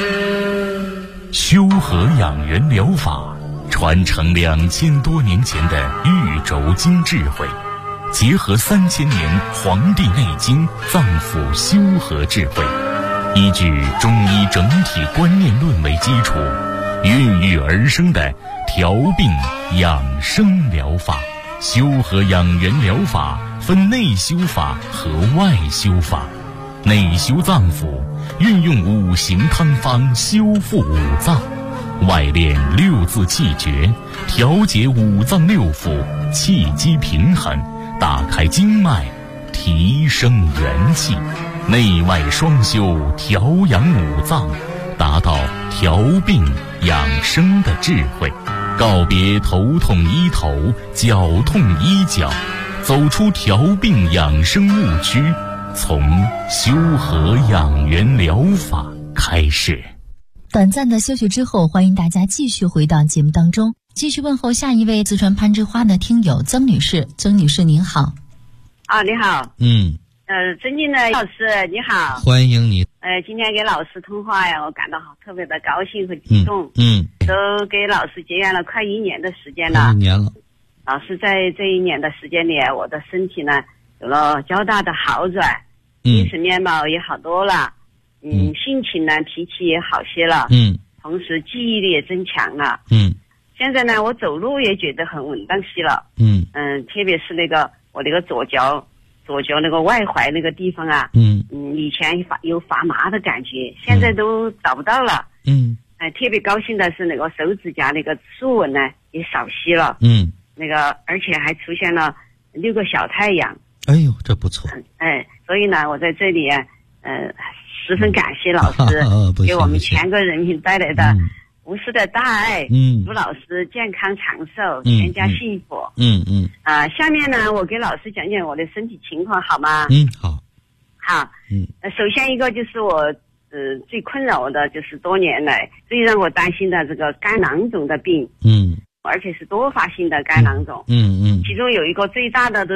修和养元疗法传承2000多年前的玉轴经智慧，结合3000年《黄帝内经》脏腑修和智慧，依据中医整体观念论为基础，孕育而生的调病养生疗法。修和养元疗法分内修法和外修法。内修脏腑，运用5行汤方修复5脏；外练6字气诀，调节5脏6腑，气机平衡，打开经脉，提升元气。内外双修，调养5脏，达到调病养生的智慧。告别头痛医头，脚痛医脚，走出调病养生误区，从修和养元疗法开始。 短暂的休息之后，欢迎大家继续回到节目当中，继续问候下一位四川攀枝花的听友曾女士。曾女士您好。 你好。尊敬的老师你好， 欢迎你。 今天给老师通话呀，我感到特别的高兴和激动。都给老师结缘了快1年的时间了。 1年了。 老师在这1年的时间里，我的身体呢有了较大的好转，精神面貌也好多了，心情呢脾气也好些了，同时记忆力也增强了。现在呢我走路也觉得很稳当些了。特别是那个我那个左脚那个外踝那个地方啊，以前有发麻的感觉，现在都找不到了。特别高兴的是那个手指甲那个竖纹呢也少些了。那个而且还出现了6个小太阳。 哎呦，这不错。 所以呢我在这里十分感谢老师给我们全国人民带来的无私的大爱。祝老师健康长寿，全家幸福。下面呢我给老师讲讲我的身体情况好吗？好。首先一个就是我最困扰我的就是多年来最让我担心的这个肝囊肿的病。而且是多发性的肝囊肿。其中有一个最大的都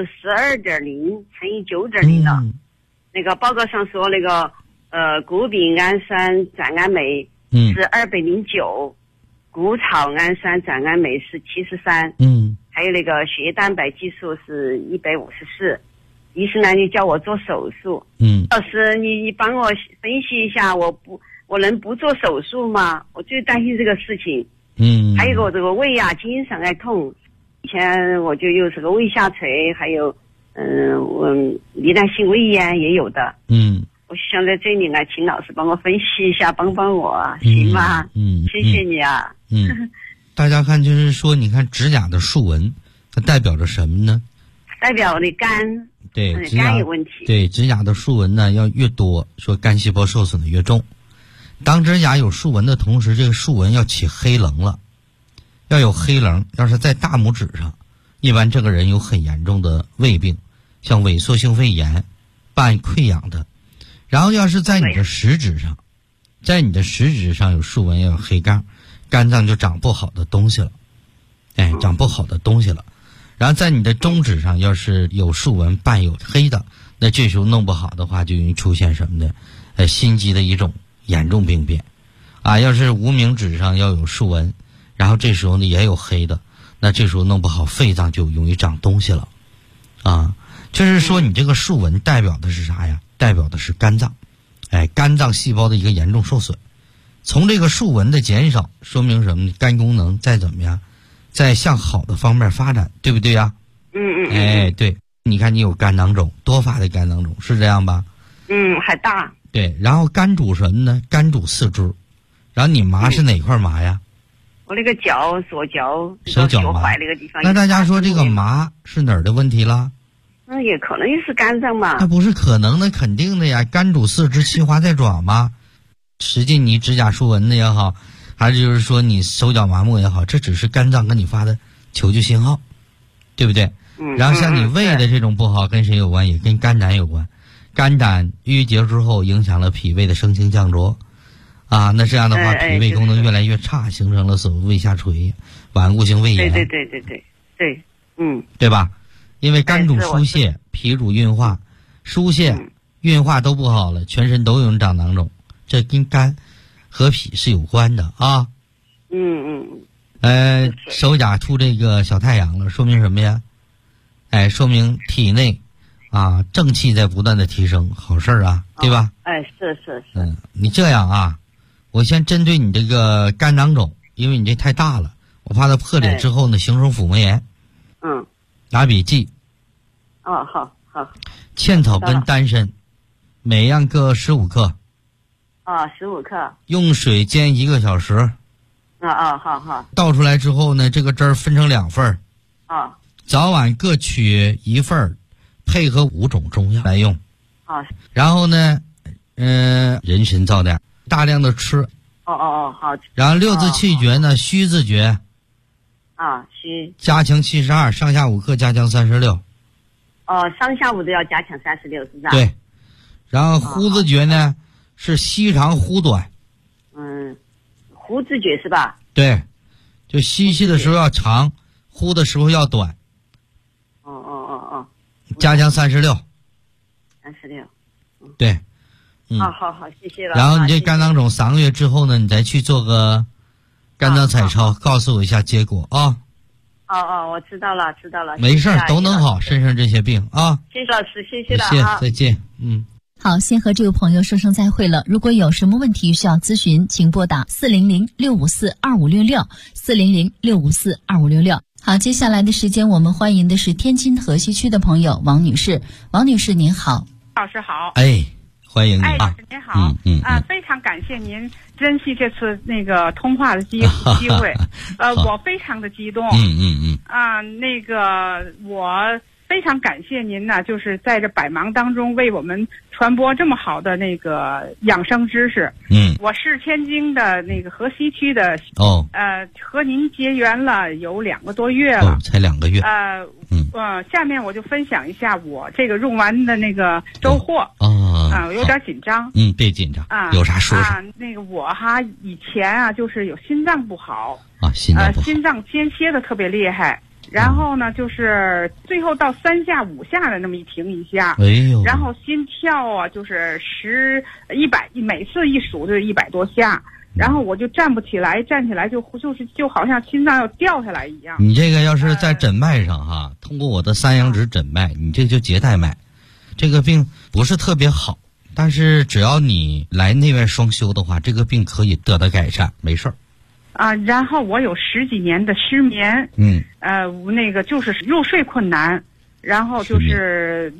12.0乘以9.0了。那个报告上说那个谷丙氨酸转氨酶是209，谷草氨酸转氨酶是73，还有那个血液蛋白激素是154。医生呢就叫我做手术。老师你帮我分析一下，我能不做手术吗？我最担心这个事情。还有我这个胃啊经常爱痛，以前我就有这个胃下垂，还有我罹难性胃炎也有的。我想在这里呢请老师帮我分析一下，帮帮我行吗？谢谢你啊。 大家看就是说你看指甲的竖纹它代表着什么呢？ 代表我的肝。 对， 肝有问题。 对，指甲的竖纹呢要越多，说肝细胞受损的越重。当指甲有竖纹的同时，这个竖纹要起黑棱了，要有黑棱。要是在大拇指上，一般这个人有很严重的胃病，像萎缩性胃炎伴溃疡的。然后要是在你的食指上，有竖纹，要有黑杠，肝脏就长不好的东西了。长不好的东西了。然后在你的中指上要是有竖纹伴有黑的，那这时候弄不好的话就容易出现什么呢？心肌的一种严重病变。要是无名指上要有竖纹，然后这时候呢也有黑的，那这时候弄不好肺脏就容易长东西了。就是说你这个竖纹代表的是啥呀？代表的是肝脏。肝脏细胞的一个严重受损。从这个竖纹的减少说明什么呢？肝功能再怎么样在向好的方面发展，对不对呀？对，你看你有肝囊肿，多发的肝囊肿是这样吧？ 还大。 对，然后肝主什么呢？肝主四肢。然后你麻是哪块麻呀？ 我那个左脚手脚麻那个地方。 那大家说这个麻是哪儿的问题了？ 那也可能是肝脏嘛。 那不是可能的，肯定的呀。肝主四肢，气化在爪嘛。实际你指甲竖纹的也好，还是就是说你手脚麻木也好，这只是肝脏跟你发的求救信号，对不对？然后像你胃的这种不好跟谁有关？也跟肝胆有关。 肝胆郁结之后，影响了脾胃的升清降浊，啊，那这样的话，脾胃功能越来越差，形成了所谓胃下垂、顽固性胃炎。 对， 对吧？因为肝主疏泄，脾主运化，疏泄、运化都不好了，全身都有长囊肿，这跟肝和脾是有关的啊。手甲出这个小太阳了，说明什么呀？说明体内啊正气在不断的提升，好事啊，对吧？ 是。 你这样啊，我先针对你这个肝囊肿，因为你这太大了，我怕它破裂之后呢，形成腹膜炎。拿笔记。 好。 茜草根、丹参，每样各15克。 15克。 用水煎1个小时。 好。 倒出来之后呢，这个汁儿分成2份。早晚各取1份，配合5种中药来用。然后呢，人参燥点，大量的吃。 好。 然后6字气诀呢，虚字诀。 虚。 加强72，上下5克，加强36。 上下午都要加强36，是吧？ 对。然后呼字诀呢，是吸长呼短。 呼字诀是吧？ 对，就吸气的时候要长，呼的时候要短。加强36。对。 好，谢谢了。 然后你这肝囊肿3个月之后呢，你再去做个肝脏彩超，告诉我一下结果啊。 我知道了。 没事都能好，身上这些病啊。 谢谢老师，谢谢了。 再见。 好，先和这位朋友说声再会了。如果有什么问题需要咨询，请拨打400-654-2566 400-654-2566。好，接下来的时间我们欢迎的是天津河西区的朋友王女士。王女士您好。 老师好。 欢迎你老师您好。非常感谢您珍惜这次那个通话的机会。我非常的激动。我非常感谢您呢，就是在这百忙当中为我们传播这么好的那个养生知识。我是天津的那个河西区的。和您结缘了有2个多月了。 才2个月。 下面我就分享一下我这个用完的那个收获。我有点紧张。 别紧张。有啥说说。 那个我以前就是有心脏不好。 心脏不好。 心脏间歇的特别厉害。然后呢，就是最后到3下5下的那么一停一下，然后心跳就是100，每次一数就是100多下，然后我就站不起来，站起来就好像心脏要掉下来一样。 你这个要是在诊脉上通过我的3阳指诊脉，你这就结带脉，这个病不是特别好，但是只要你来内外双修的话，这个病可以得到改善，没事儿。 然后我有10几年的失眠。那个就是入睡困难，然后就是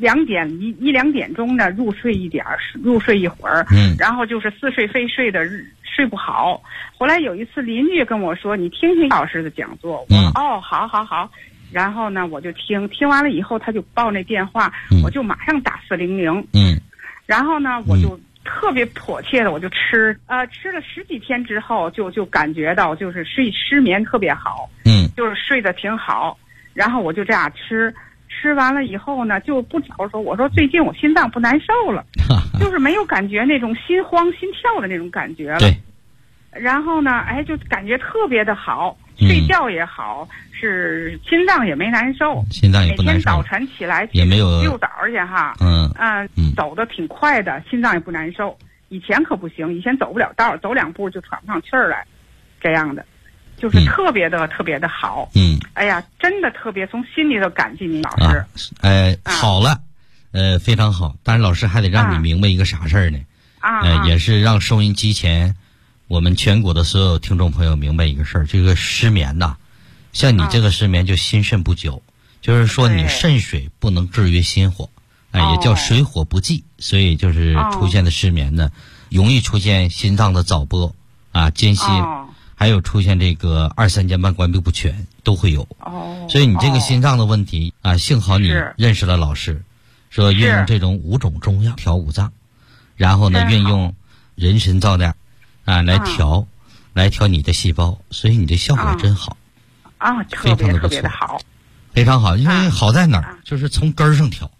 1、2点钟呢入睡一会儿。然后就是似睡非睡的睡不好。后来有一次邻居跟我说，你听听老师的讲座。我说好。然后呢我就听完了以后，他就报那电话，我就马上打400。然后呢我就特别迫切的我就吃了10几天之后，就感觉到就是失眠特别好。就是睡得挺好。然后我就这样吃完了以后呢，就不早说，我说最近我心脏不难受了，就是没有感觉那种心慌心跳的那种感觉了。 对。 然后呢就感觉特别的好，睡觉也好，是心脏也没难受， 心脏也不难受， 每天早晨起来也没有遛早去走得挺快的，心脏也不难受。以前可不行，以前走不了道，走2步就喘不上气儿来，这样的，就是特别的好。真的特别从心里头感激您老师。 好了，非常好。但是老师还得让你明白一个啥事儿呢？也是让收音机前我们全国的所有听众朋友明白一个事儿，这个失眠呐，像你这个失眠就心肾不久，就是说你肾水不能制约心火。也叫水火不济，所以就是出现的失眠呢，容易出现心脏的早搏间歇，还有出现这个2、3间半关闭不全都会有。所以你这个心脏的问题幸好你认识了老师，说运用这种5种中药调5脏，然后呢运用人参燥点来调你的细胞，所以你这效果真好。非常的不错，非常好。因为好在哪儿，就是从根儿上调。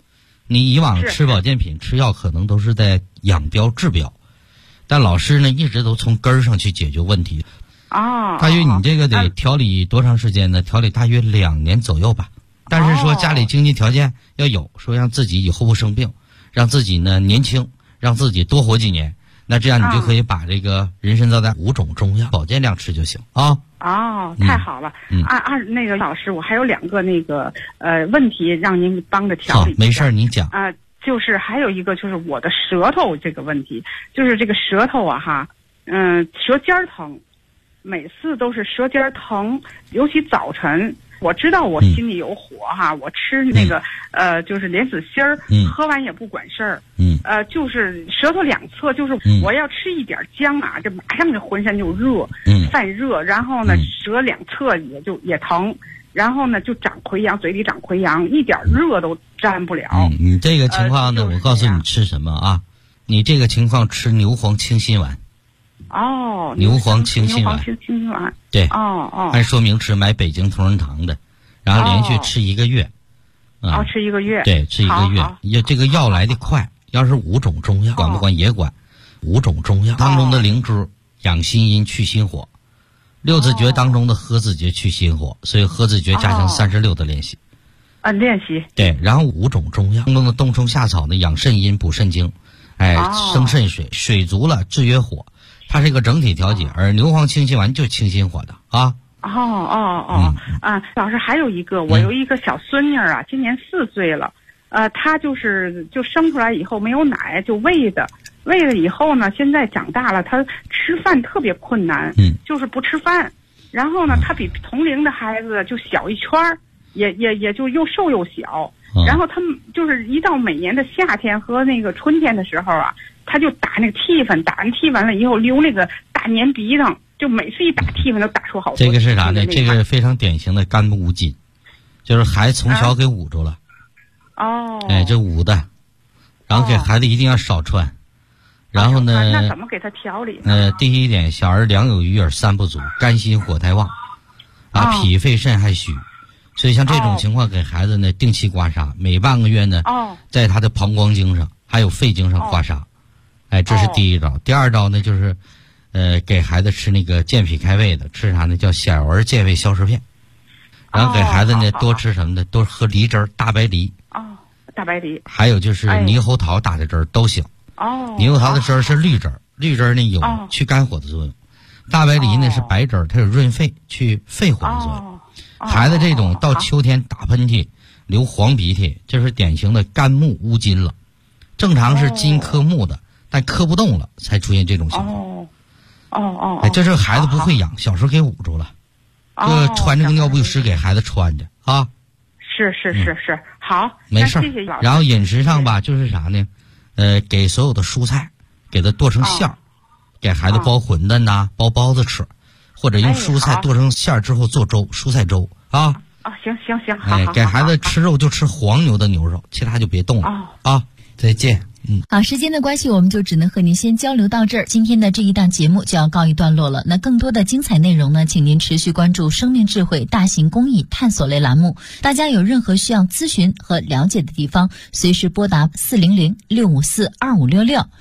你以往吃保健品吃药可能都是在养膘治膘，但老师呢一直都从根儿上去解决问题。大约你这个得调理多长时间呢？调理大约2年左右吧。但是说家里经济条件要有，说让自己以后不生病，让自己呢年轻，让自己多活几年，那这样你就可以把这个人参皂苷5种中药保健量吃就行啊。 太好了。那个老师，我还有2个那个问题让您帮着调理。 没事儿，您讲。 就是还有一个就是我的舌头这个问题，就是这个舌头啊舌尖疼，每次都是舌尖疼，尤其早晨。我知道我心里有火我吃那个就是莲子心儿，喝完也不管事儿。就是舌头2侧，就是我要吃一点姜就马上就浑身就热，泛热，然后呢舌2侧也疼，然后呢就长溃疡，嘴里长溃疡，一点热都沾不了。 你这个情况呢，我告诉你吃什么啊？你这个情况吃牛黄清心丸。牛黄清心丸，对，按说明吃，买北京同仁堂的，然后连续吃1个月， 吃1个月， 对，吃1个月，这个药来得快，要是5种中药，管不管也管，5种中药当中的灵芝养心阴去心火，6字诀当中的合子诀去心火，所以合子诀加上36的练习， 练习， 对，然后5种中药当中的冬虫夏草呢养肾阴补肾精，生肾水，水足了制约火。它是一个整体调节，而牛黄清心丸就清心火的啊。 老师还有一个，我有一个小孙女今年4岁了，她就生出来以后没有奶，就喂了以后呢，现在长大了，她吃饭特别困难，就是不吃饭。然后呢，她比同龄的孩子就小一圈儿，也就又瘦又小。然后他们就是一到每年的夏天和那个春天的时候他就打那个涕粉，打完涕完了以后流那个大粘鼻涕，就每次一打涕粉都打出好多。 这个是啥呢？这个非常典型的肝无津，就是孩子从小给捂住了。这捂的，然后给孩子一定要少穿。然后呢？ 那怎么给他调理呢？ 第一点，小儿两有余而3不足，肝心火太旺，脾肺肾还虚。所以像这种情况，给孩子呢定期刮痧，每半个月呢，在他的膀胱经上还有肺经上刮痧。这是第一招。第二招呢，就是给孩子吃那个健脾开胃的，吃啥呢？叫小儿健胃消食片。然后给孩子呢多吃什么呢？多喝梨汁儿，大白梨。 大白梨。 还有就是猕猴桃打的汁儿都行。猕猴桃的汁儿是绿汁儿，绿汁儿呢有去肝火的作用。大白梨呢是白汁儿，它有润肺、去肺火的作用。孩子这种到秋天打喷嚏、流黄鼻涕，这是典型的肝木乌金了。正常是金克木的，但克不动了，才出现这种情况。这是孩子不会养，小时候给捂住了，穿着个尿不湿给孩子穿着啊。 是，好， 没事。 谢谢老师。 然后饮食上吧，就是啥呢？给所有的蔬菜给它剁成馅儿，给孩子包馄饨呐、包包子吃。或者用蔬菜剁成馅儿之后做粥，蔬菜粥啊。 行，好。 给孩子吃肉就吃黄牛的牛肉，其他就别动了再见。 好，时间的关系，我们就只能和您先交流到这儿。今天的这一档节目就要告一段落了。那更多的精彩内容呢，请您持续关注生命智慧大型公益探索类栏目。大家有任何需要咨询和了解的地方，随时拨打400-654-2566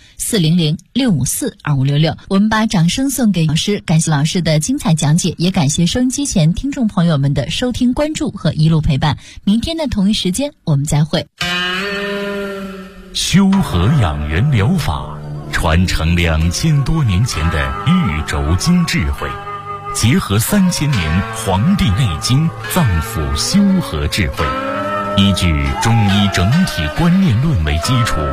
400-654-2566。我们把掌声送给老师，感谢老师的精彩讲解，也感谢收音机前听众朋友们的收听关注和一路陪伴。明天的同一时间我们再会。 修和养元疗法传承2000多年前的玉轴经智慧，结合3000年《黄帝内经》脏腑修和智慧，依据中医整体观念论为基础，